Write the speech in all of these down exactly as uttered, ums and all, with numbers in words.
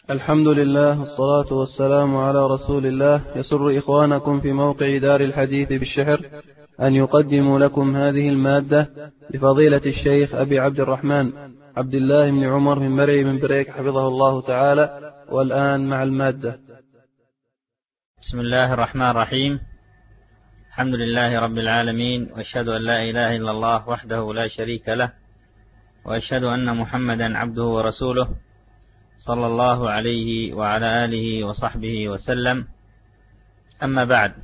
الحمد لله والصلاة والسلام على رسول الله. يسر إخوانكم في موقع دار الحديث بالشحر أن يقدموا لكم هذه المادة لفضيلة الشيخ أبي عبد الرحمن عبد الله بن عمر من مرعي من بريك حفظه الله تعالى. والآن مع المادة. بسم الله الرحمن الرحيم. الحمد لله رب العالمين، وأشهد أن لا إله إلا الله وحده لا شريك له، وأشهد أن محمدا عبده ورسوله صلى الله عليه وعلى آله وصحبه وسلم. أما بعد،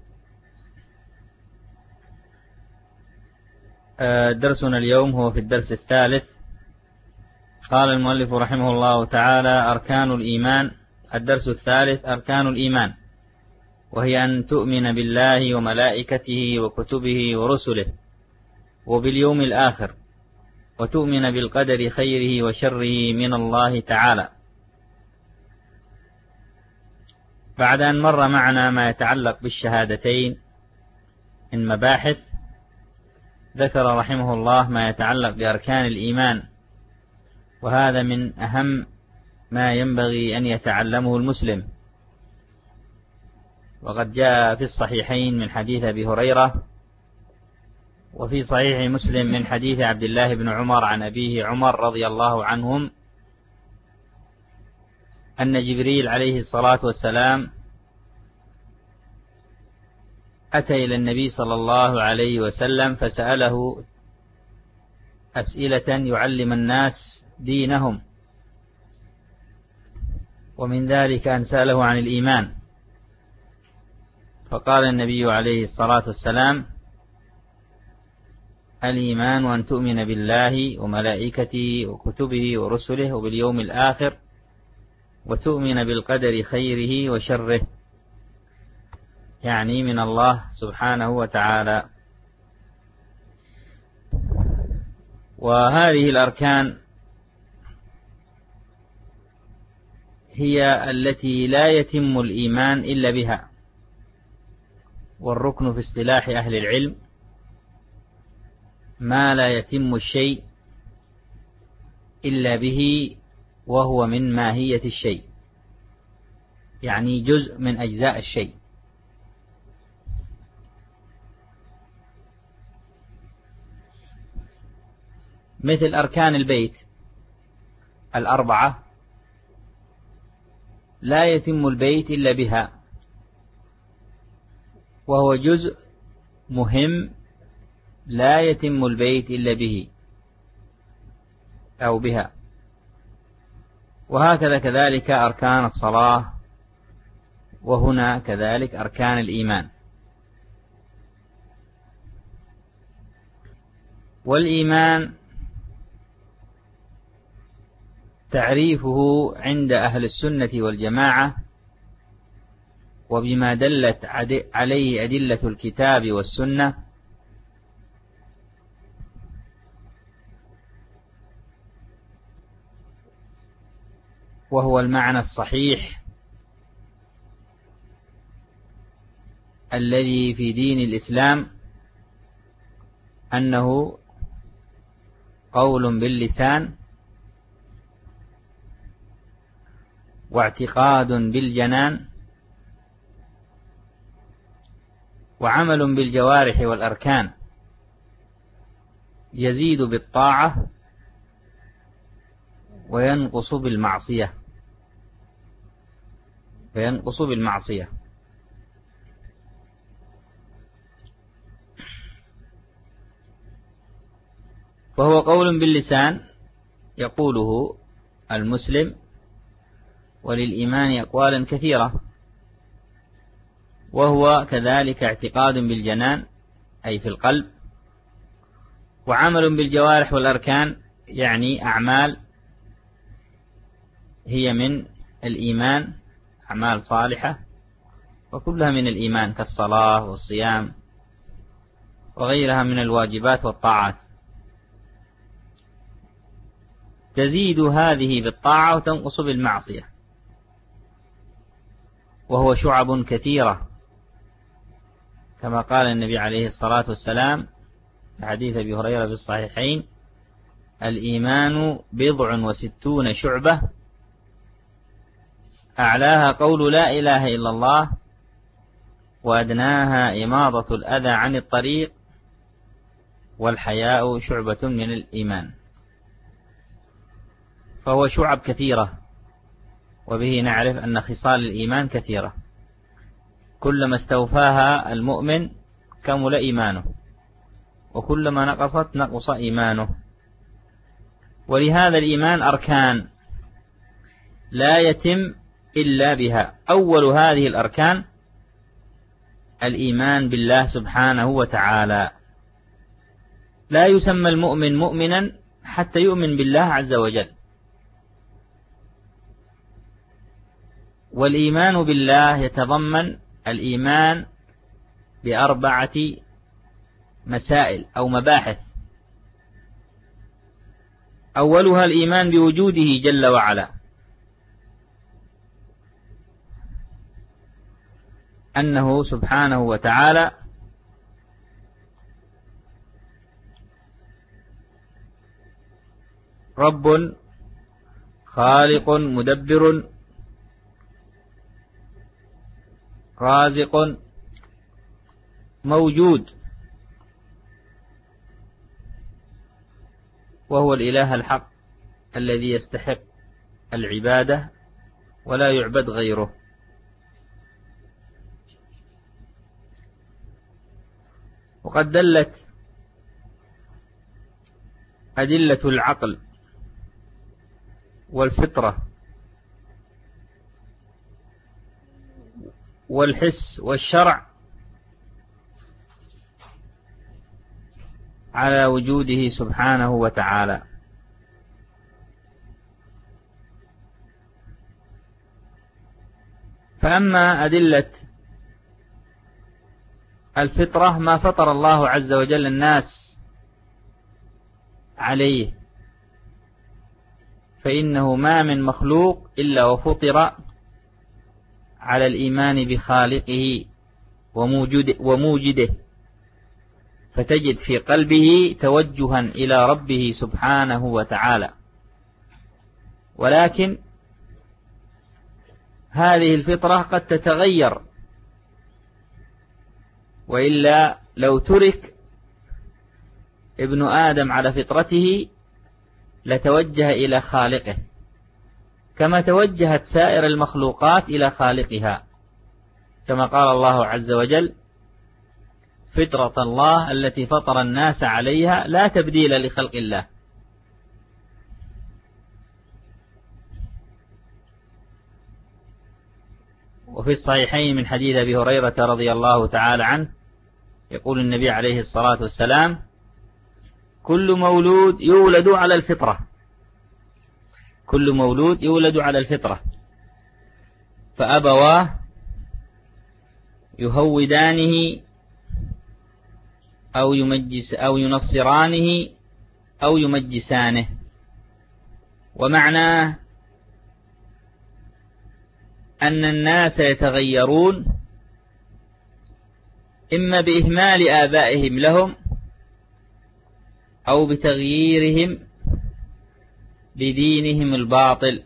درسنا اليوم هو في الدرس الثالث. قال المؤلف رحمه الله تعالى: أركان الإيمان. الدرس الثالث: أركان الإيمان، وهي أن تؤمن بالله وملائكته وكتبه ورسله وباليوم الآخر، وتؤمن بالقدر خيره وشره من الله تعالى. بعد أن مر معنا ما يتعلق بالشهادتين من مباحث، ذكر رحمه الله ما يتعلق بأركان الإيمان، وهذا من أهم ما ينبغي أن يتعلمه المسلم. وقد جاء في الصحيحين من حديث أبي هريرة، وفي صحيح مسلم من حديث عبد الله بن عمر عن أبيه عمر رضي الله عنهم، أن جبريل عليه الصلاة والسلام أتى إلى النبي صلى الله عليه وسلم فسأله أسئلة يعلم الناس دينهم، ومن ذلك أن سأله عن الإيمان، فقال النبي عليه الصلاة والسلام: الإيمان أن تؤمن بالله وملائكته وكتبه ورسله وباليوم الآخر، وتؤمن بالقدر خيره وشره، يعني من الله سبحانه وتعالى. وهذه الأركان هي التي لا يتم الإيمان إلا بها. والركن في اصطلاح أهل العلم ما لا يتم الشيء إلا به، وهو من ماهية الشيء، يعني جزء من أجزاء الشيء. مثل أركان البيت الأربعة، لا يتم البيت إلا بها، وهو جزء مهم لا يتم البيت إلا به أو بها. وهكذا كذلك أركان الصلاة، وهنا كذلك أركان الإيمان. والإيمان تعريفه عند أهل السنة والجماعة، وبما دلت عليه أدلة الكتاب والسنة، وهو المعنى الصحيح الذي في دين الإسلام، أنه قول باللسان، واعتقاد بالجنان، وعمل بالجوارح والأركان، يزيد بالطاعة وينقص بالمعصية وينقص بالمعصية. وهو قول باللسان يقوله المسلم، وللإيمان أقوالا كثيرة. وهو كذلك اعتقاد بالجنان أي في القلب، وعمل بالجوارح والأركان، يعني أعمال هي من الإيمان، أعمال صالحة وكلها من الإيمان، كالصلاة والصيام وغيرها من الواجبات والطاعات، تزيد هذه بالطاعة وتنقص بالمعصية. وهو شعب كثيرة، كما قال النبي عليه الصلاة والسلام في حديث أبي هريرة في الصحيحين: الإيمان بضع وستون شعبة، أعلاها قول لا إله إلا الله، وأدناها إماضة الأذى عن الطريق، والحياء شعبة من الإيمان. فهو شعب كثيرة، وبه نعرف أن خصال الإيمان كثيرة، كلما استوفاها المؤمن كمل إيمانه، وكلما نقصت نقص إيمانه. ولهذا الإيمان أركان لا يتم إلا بها. أول هذه الأركان الإيمان بالله سبحانه وتعالى. لا يسمى المؤمن مؤمنا حتى يؤمن بالله عز وجل. والإيمان بالله يتضمن الإيمان بأربعة مسائل أو مباحث. أولها الإيمان بوجوده جل وعلا، أنه سبحانه وتعالى رب خالق مدبر رازق موجود، وهو الإله الحق الذي يستحق العبادة ولا يعبد غيره. وقد دلت أدلة العقل والفطرة والحس والشرع على وجوده سبحانه وتعالى. فأما أدلة الفطرة ما فطر الله عز وجل الناس عليه، فإنه ما من مخلوق إلا وفطر على الإيمان بخالقه وموجده، فتجد في قلبه توجها إلى ربه سبحانه وتعالى. ولكن هذه الفطرة قد تتغير، وإلا لو ترك ابن آدم على فطرته لتوجه إلى خالقه، كما توجهت سائر المخلوقات إلى خالقها، كما قال الله عز وجل: فطرة الله التي فطر الناس عليها لا تبديل لخلق الله. وفي الصحيحين من حديث أبي هريرة رضي الله تعالى عنه يقول النبي عليه الصلاة والسلام: كل مولود يولد على الفطرة، كل مولود يولد على الفطرة، فأبواه يهودانه أو يمجس أو ينصرانه أو يمجسانه. ومعناه أن الناس يتغيرون إما بإهمال آبائهم لهم أو بتغييرهم بدينهم الباطل.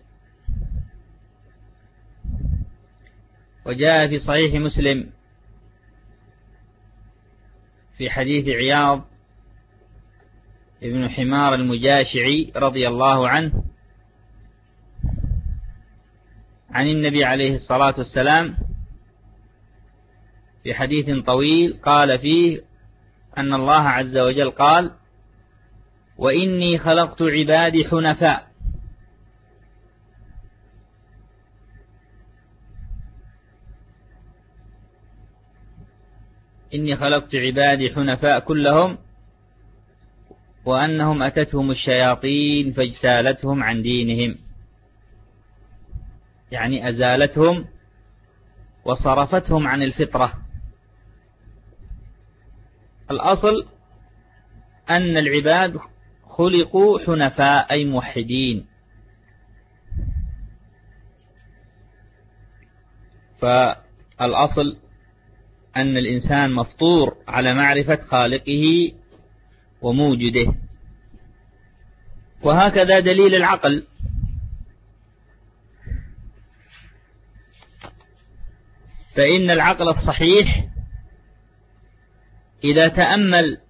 وجاء في صحيح مسلم في حديث عياض ابن حمار المجاشعي رضي الله عنه عن النبي عليه الصلاة والسلام في حديث طويل قال فيه أن الله عز وجل قال: وإني خلقت عبادي حنفاء. إني خلقت عبادي حنفاء كلهم، وأنهم أتتهم الشياطين فاجتالتهم عن دينهم، يعني أزالتهم وصرفتهم عن الفطرة. الأصل أن العباد خلقوا حنفاء أي موحدين، فالأصل أن الإنسان مفطور على معرفة خالقه وموجده. وهكذا دليل العقل، فإن العقل الصحيح إذا تأمل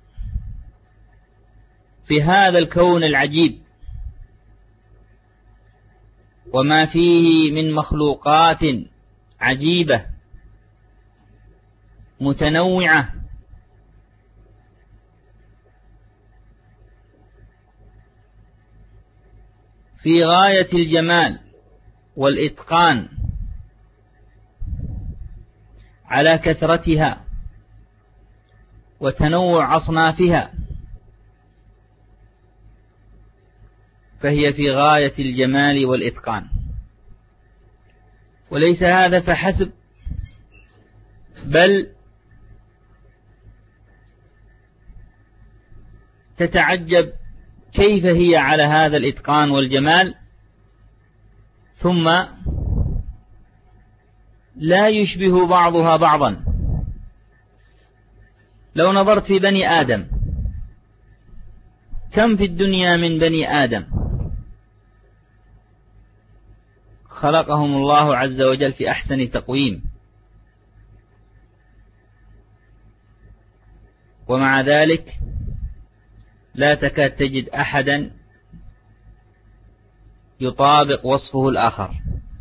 في هذا الكون العجيب وما فيه من مخلوقات عجيبة متنوعة في غاية الجمال والإتقان على كثرتها وتنوع أصنافها، فهي في غاية الجمال والإتقان. وليس هذا فحسب، بل تتعجب كيف هي على هذا الإتقان والجمال، ثم لا يشبه بعضها بعضا. لو نظرت في بني آدم، كم في الدنيا من بني آدم خلقهم الله عز وجل في أحسن تقويم، ومع ذلك لا تكاد تجد أحدا يطابق وصفه الآخر.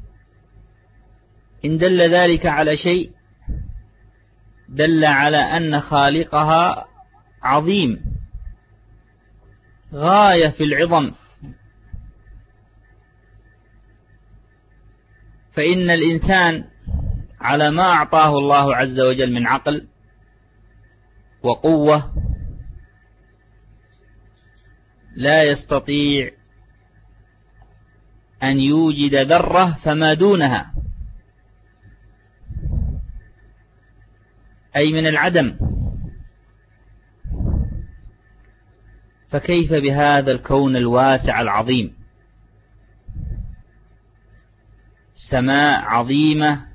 إن دل ذلك على شيء دل على أن خالقها عظيم غاية في العظم. فإن الإنسان على ما أعطاه الله عز وجل من عقل وقوة لا يستطيع أن يوجد ذرة فما دونها، أي من العدم. فكيف بهذا الكون الواسع العظيم؟ سماء عظيمة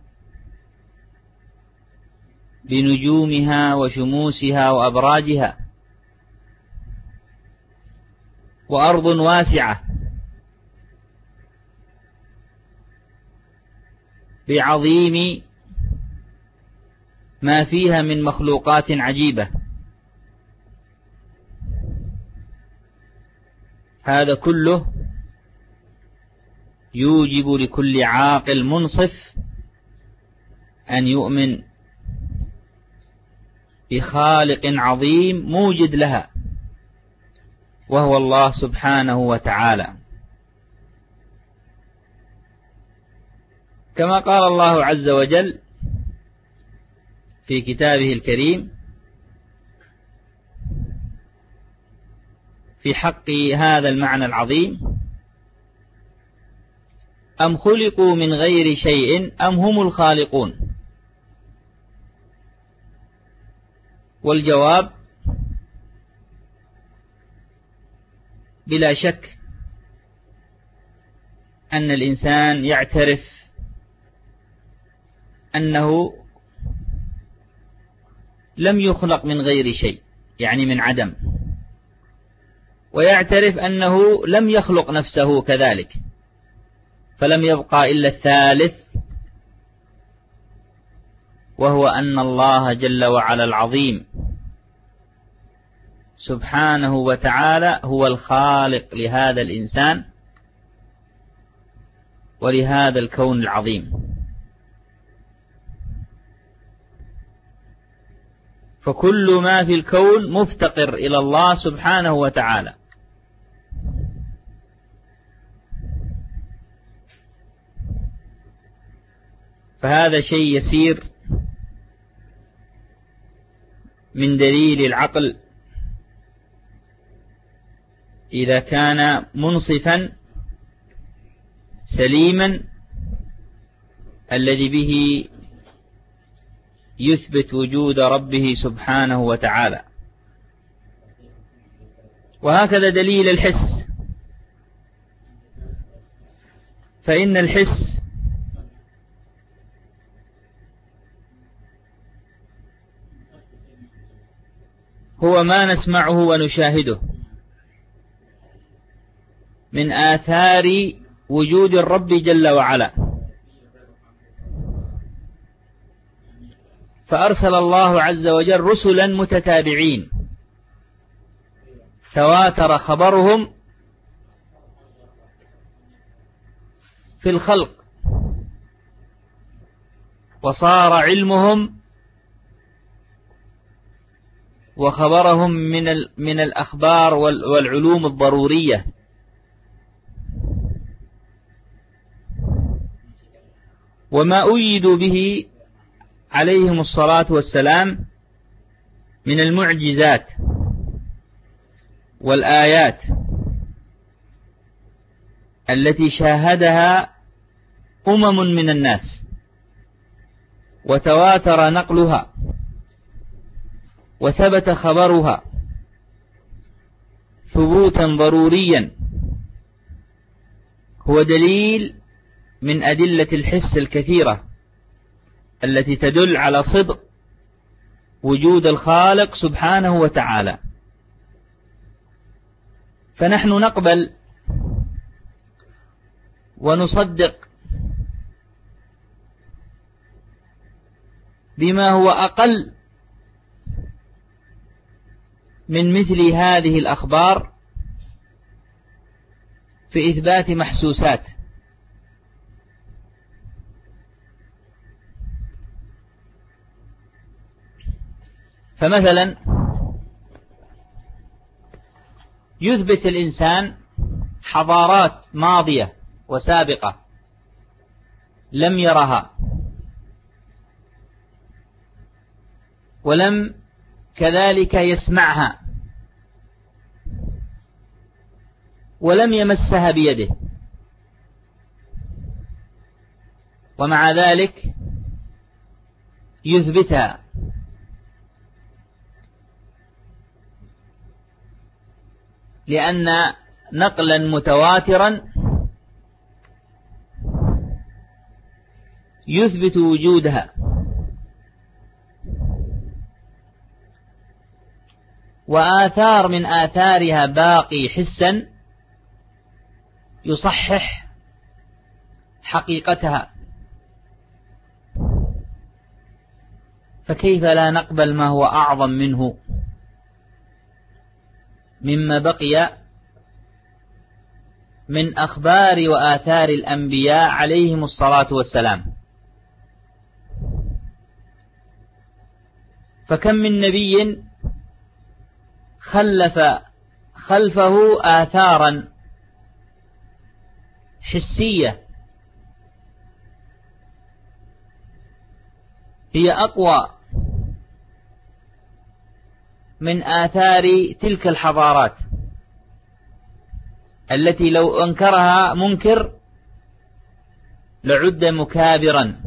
بنجومها وشموسها وأبراجها، وأرض واسعة بعظيم ما فيها من مخلوقات عجيبة. هذا كله يوجب لكل عاقل منصف أن يؤمن بخالق عظيم موجد لها، وهو الله سبحانه وتعالى. كما قال الله عز وجل في كتابه الكريم في حق هذا المعنى العظيم: أم خلقوا من غير شيء أم هم الخالقون. والجواب بلا شك أن الإنسان يعترف أنه لم يخلق من غير شيء، يعني من عدم، ويعترف أنه لم يخلق نفسه كذلك، فلم يبقى إلا الثالث، وهو أن الله جل وعلا العظيم سبحانه وتعالى هو الخالق لهذا الإنسان ولهذا الكون العظيم. فكل ما في الكون مفتقر إلى الله سبحانه وتعالى. فهذا شيء يسير من دليل العقل إذا كان منصفا سليما الذي به يثبت وجود ربه سبحانه وتعالى. وهكذا دليل الحس، فإن الحس هو ما نسمعه ونشاهده من آثار وجود الرب جل وعلا. فأرسل الله عز وجل رسلا متتابعين تواتر خبرهم في الخلق، وصار علمهم وخبرهم من من الأخبار والعلوم الضرورية. وما أيدوا به عليهم الصلاة والسلام من المعجزات والآيات التي شاهدها أمم من الناس وتواتر نقلها وثبت خبرها ثبوتا ضروريا، هو دليل من أدلة الحس الكثيرة التي تدل على صدق وجود الخالق سبحانه وتعالى. فنحن نقبل ونصدق بما هو أقل من مثل هذه الأخبار في إثبات محسوسات. فمثلا يثبت الإنسان حضارات ماضية وسابقة لم يرها ولم كذلك يسمعها ولم يمسها بيده، ومع ذلك يثبتها، لأن نقلا متواترا يثبت وجودها، وآثار من آثارها باقي حسا يصحح حقيقتها. فكيف لا نقبل ما هو أعظم منه مما بقي من أخبار وآثار الأنبياء عليهم الصلاة والسلام؟ فكم من نبي خلف خلفه آثارا حسية هي أقوى من آثار تلك الحضارات التي لو أنكرها منكر لعد مكابرا.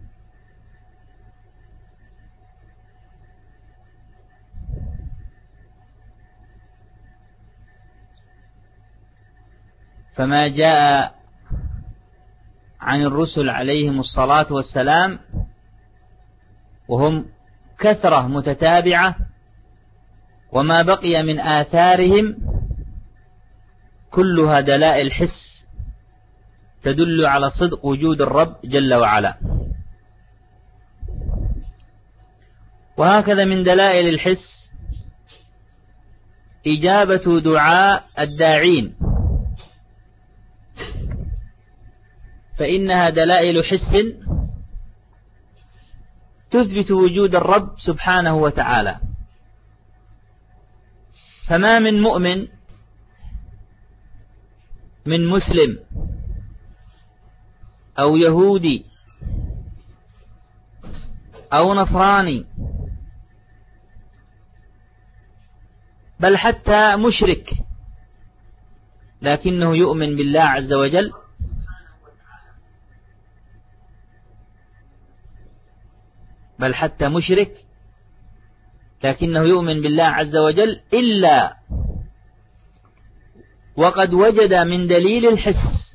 فما جاء عن الرسل عليهم الصلاة والسلام وهم كثرة متتابعة، وما بقي من آثارهم كلها دلائل حس تدل على صدق وجود الرب جل وعلا. وهكذا من دلائل الحس إجابة دعاء الداعين، فإنها دلائل حس تثبت وجود الرب سبحانه وتعالى. فما من مؤمن من مسلم أو يهودي أو نصراني بل حتى مشرك لكنه يؤمن بالله عز وجل بل حتى مشرك لكنه يؤمن بالله عز وجل إلا وقد وجد من دليل الحس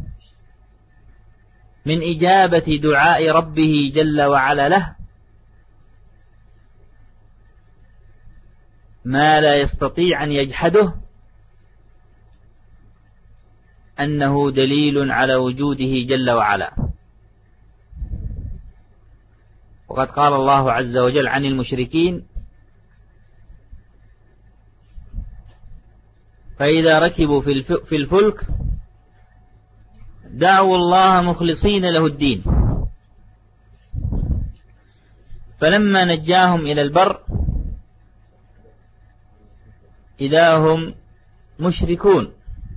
من إجابة دعاء ربه جل وعلا له ما لا يستطيع أن يجحده، أنه دليل على وجوده جل وعلا. وقد قال الله عز وجل عن المشركين: فإذا ركبوا في الفلك دعوا الله مخلصين له الدين فلما نجاهم إلى البر إذا هم مشركون.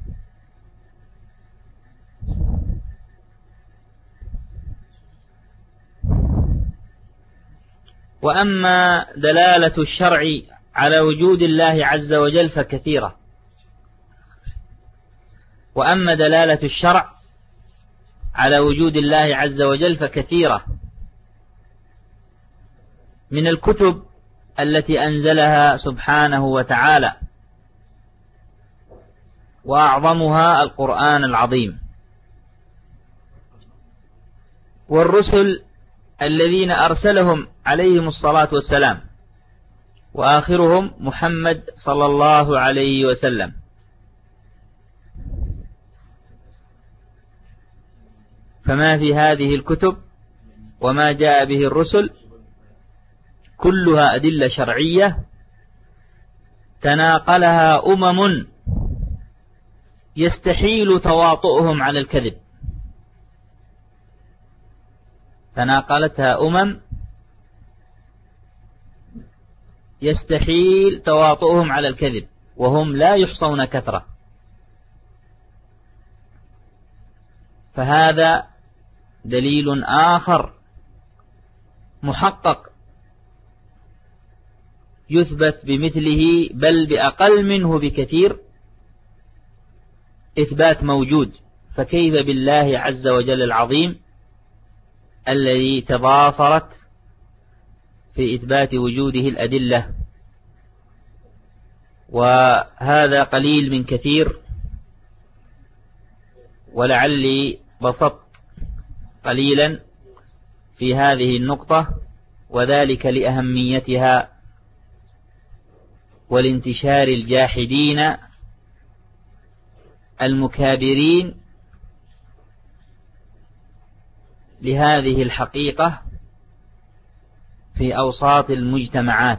وأما دلالة الشرع على وجود الله عز وجل فكثيرة وأما دلالة الشرع على وجود الله عز وجل فكثيرة من الكتب التي أنزلها سبحانه وتعالى، وأعظمها القرآن العظيم، والرسل الذين أرسلهم عليهم الصلاة والسلام، وآخرهم محمد صلى الله عليه وسلم. فما في هذه الكتب وما جاء به الرسل كلها أدلة شرعية تناقلها أمم يستحيل تواطؤهم على الكذب، تناقلتها أمم يستحيل تواطؤهم على الكذب، وهم لا يحصون كثرة. فهذا دليل آخر محقق يثبت بمثله بل بأقل منه بكثير إثبات موجود، فكيف بالله عز وجل العظيم الذي تضافرت في إثبات وجوده الأدلة. وهذا قليل من كثير، ولعلي بسطت قليلا في هذه النقطة، وذلك لأهميتها والانتشار الجاحدين المكابرين لهذه الحقيقة في أوساط المجتمعات.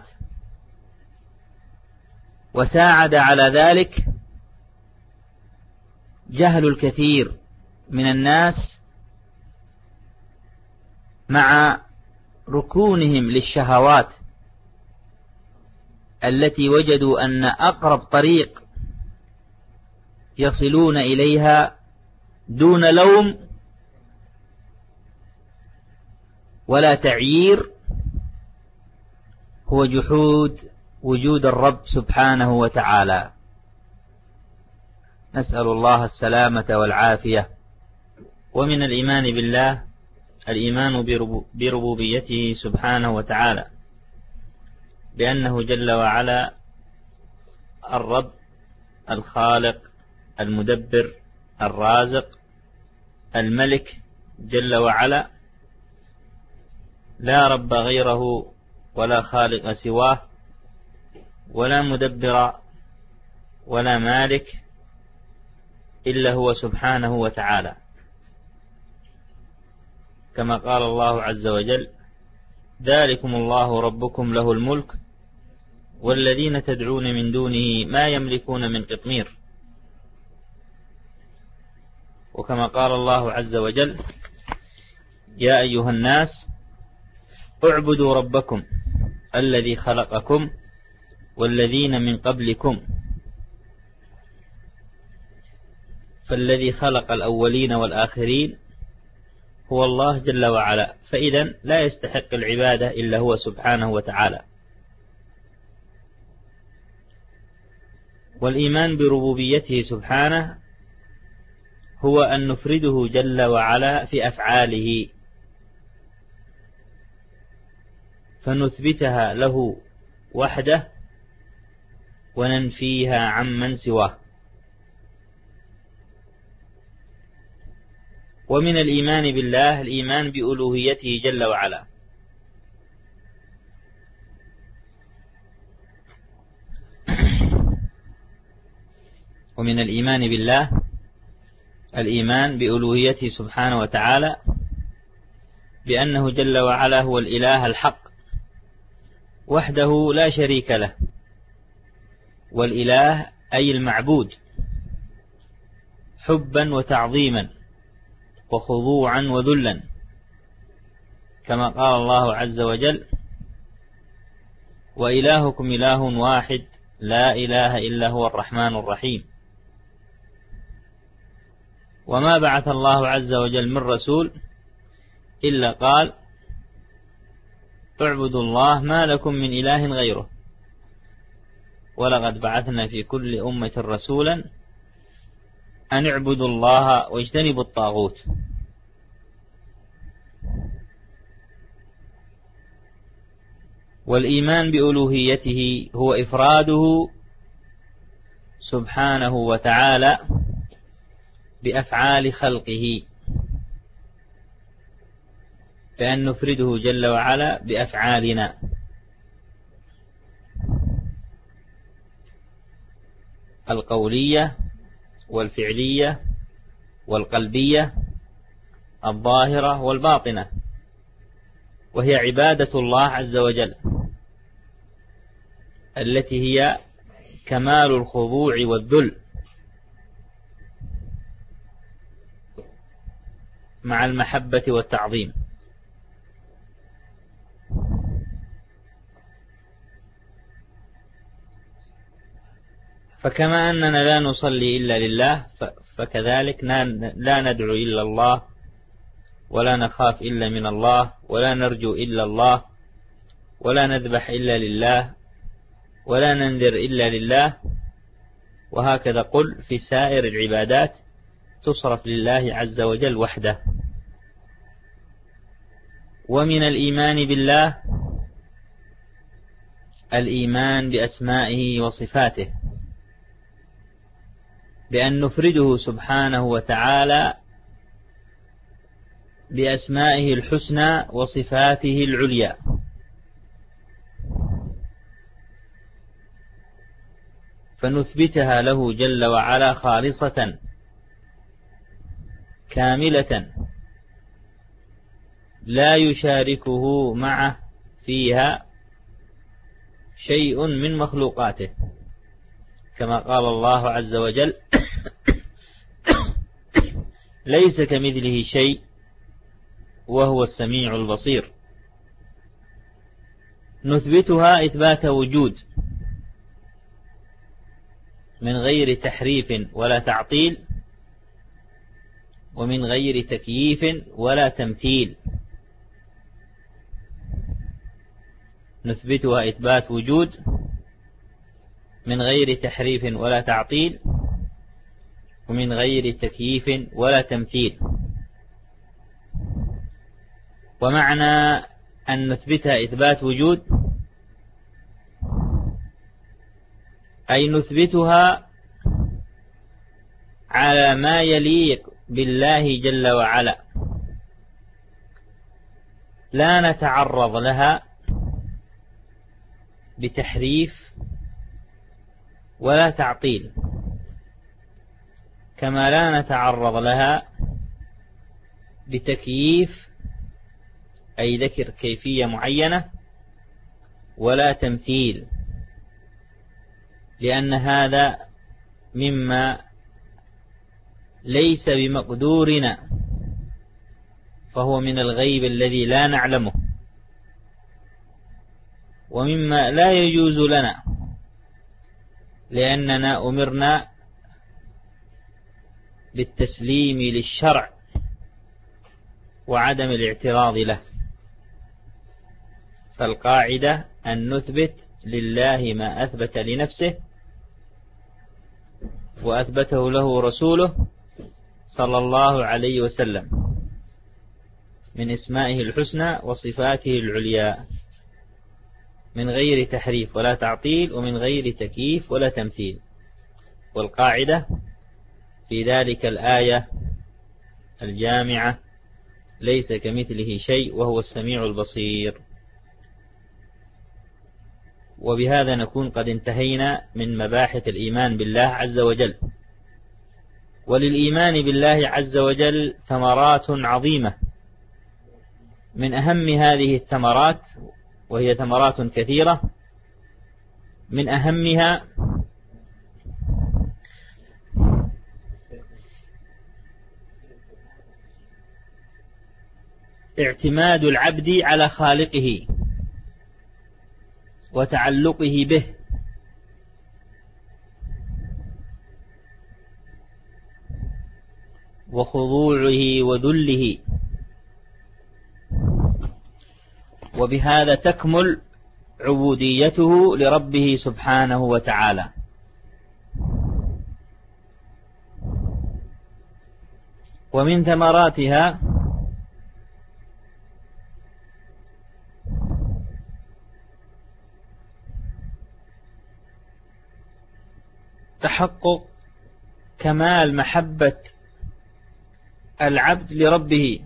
وساعد على ذلك جهل الكثير من الناس مع ركونهم للشهوات التي وجدوا أن أقرب طريق يصلون إليها دون لوم ولا تعيير هو جحود وجود الرب سبحانه وتعالى. نسأل الله السلامة والعافية. ومن الإيمان بالله الإيمان بربوبيته سبحانه وتعالى، بأنه جل وعلا الرب الخالق المدبر الرازق الملك جل وعلا، لا رب غيره ولا خالق سواه ولا مدبر ولا مالك إلا هو سبحانه وتعالى، كما قال الله عز وجل: ذلكم الله ربكم له الملك والذين تدعون من دونه ما يملكون من قطمير. وكما قال الله عز وجل: يا أيها الناس اعبدوا ربكم الذي خلقكم والذين من قبلكم. فالذي خلق الأولين والآخرين هو الله جل وعلا، فإذا لا يستحق العبادة إلا هو سبحانه وتعالى. والإيمان بربوبيته سبحانه هو أن نفرده جل وعلا في أفعاله، فنثبتها له وحده وننفيها عمن سواه. ومن الإيمان بالله الإيمان بألوهيته جل وعلا، ومن الإيمان بالله الإيمان بألوهيته سبحانه وتعالى، بأنه جل وعلا هو الإله الحق وحده لا شريك له، والإله أي المعبود حبا وتعظيما وخضوعا وذلا، كما قال الله عز وجل: وإلهكم إله واحد لا إله إلا هو الرحمن الرحيم. وما بعث الله عز وجل من رسول إلا قال: اعبدوا الله ما لكم من إله غيره، ولقد بعثنا في كل أمة رسولا أن اعبدوا الله واجتنبوا الطاغوت. والإيمان بألوهيته هو إفراده سبحانه وتعالى بأفعال خلقه، بأن نفرده جل وعلا بأفعالنا، القولية والفعلية والقلبية الظاهرة والباطنة، وهي عبادة الله عز وجل التي هي كمال الخضوع والذل مع المحبة والتعظيم. فكما أننا لا نصلي إلا لله، فكذلك لا ندعو إلا الله، ولا نخاف إلا من الله، ولا نرجو إلا الله، ولا نذبح إلا لله، ولا ننذر إلا لله. وهكذا قل في سائر العبادات تصرف لله عز وجل وحده. ومن الإيمان بالله الإيمان بأسمائه وصفاته، بأن نفرده سبحانه وتعالى بأسمائه الحسنى وصفاته العليا، فنثبتها له جل وعلا خالصة كاملة لا يشاركه معه فيها شيء من مخلوقاته، كما قال الله عز وجل: ليس كمثله شيء وهو السميع البصير. نثبتها إثبات وجود من غير تحريف ولا تعطيل، ومن غير تكييف ولا تمثيل. نثبتها إثبات وجود من غير تحريف ولا تعطيل، ومن غير تكييف ولا تمثيل. ومعنى أن نثبتها إثبات وجود أي نثبتها على ما يليق بالله جل وعلا، لا نتعرض لها بتحريف ولا تعطيل، كما لا نتعرض لها بتكييف أي ذكر كيفية معينة ولا تمثيل، لأن هذا مما ليس بمقدورنا، فهو من الغيب الذي لا نعلمه، ومما لا يجوز لنا، لأننا أمرنا بالتسليم للشرع وعدم الاعتراض له. فالقاعدة أن نثبت لله ما أثبت لنفسه وأثبته له رسوله صلى الله عليه وسلم من اسمائه الحسنى وصفاته العليا، من غير تحريف ولا تعطيل، ومن غير تكييف ولا تمثيل. والقاعدة في ذلك الآية الجامعة: ليس كمثله شيء وهو السميع البصير. وبهذا نكون قد انتهينا من مباحث الإيمان بالله عز وجل. وللإيمان بالله عز وجل ثمرات عظيمة من أهم هذه الثمرات، وهي ثمرات كثيرة، من أهمها اعتماد العبد على خالقه وتعلقه به، وخضوعه وذله، وبهذا تكمل عبوديته لربه سبحانه وتعالى. ومن ثمراتها تحقق كمال محبة العبد لربه،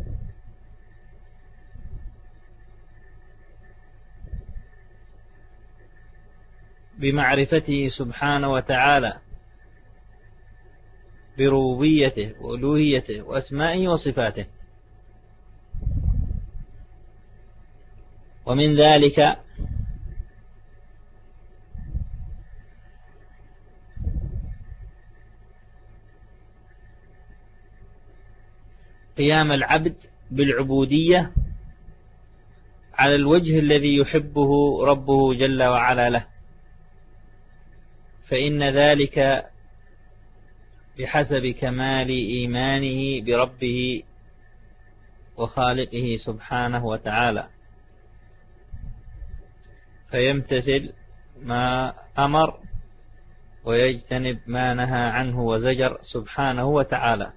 بمعرفته سبحانه وتعالى بربوبيته وألوهيته وأسمائه وصفاته. ومن ذلك قيام العبد بالعبودية على الوجه الذي يحبه ربه جل وعلا له، فإن ذلك بحسب كمال إيمانه بربه وخالقه سبحانه وتعالى، فيمتثل ما أمر ويجتنب ما نهى عنه وزجر سبحانه وتعالى.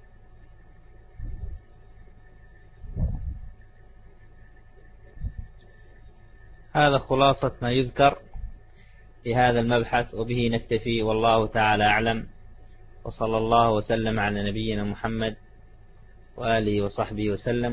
هذا خلاصة ما يذكر في هذا المبحث، وبه نكتفي، والله تعالى أعلم، وصلى الله وسلم على نبينا محمد وآله وصحبه وسلم.